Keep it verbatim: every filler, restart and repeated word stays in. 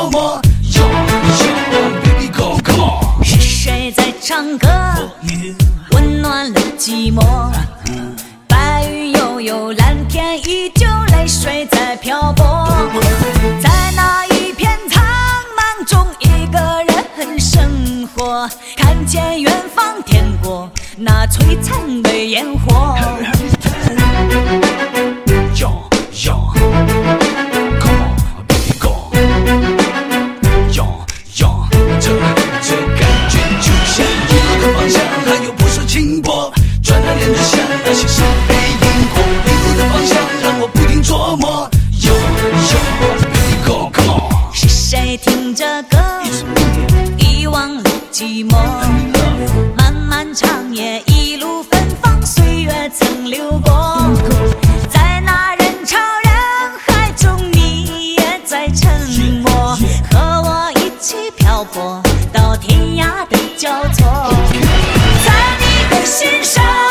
琢磨。Yo yo baby go come on， 是谁在唱歌，温暖了寂寞？白云悠悠，蓝天依旧，泪水在漂泊。在那一片苍茫中，一个人生活，看见远方天国那璀璨的烟火。 Yo yo come on baby go。Yo yo， 这这感觉就像一个方向，还有不说轻薄，转了连着想，那些是被引火。一路的方向让我不停琢磨。Yo yo baby go come on， 是谁听着歌，遗忘了寂寞？漫漫长夜，一路芬芳，岁月曾流过。在那人潮人海中，你也在沉默，和我一起漂泊到天涯的交错。在你的心上。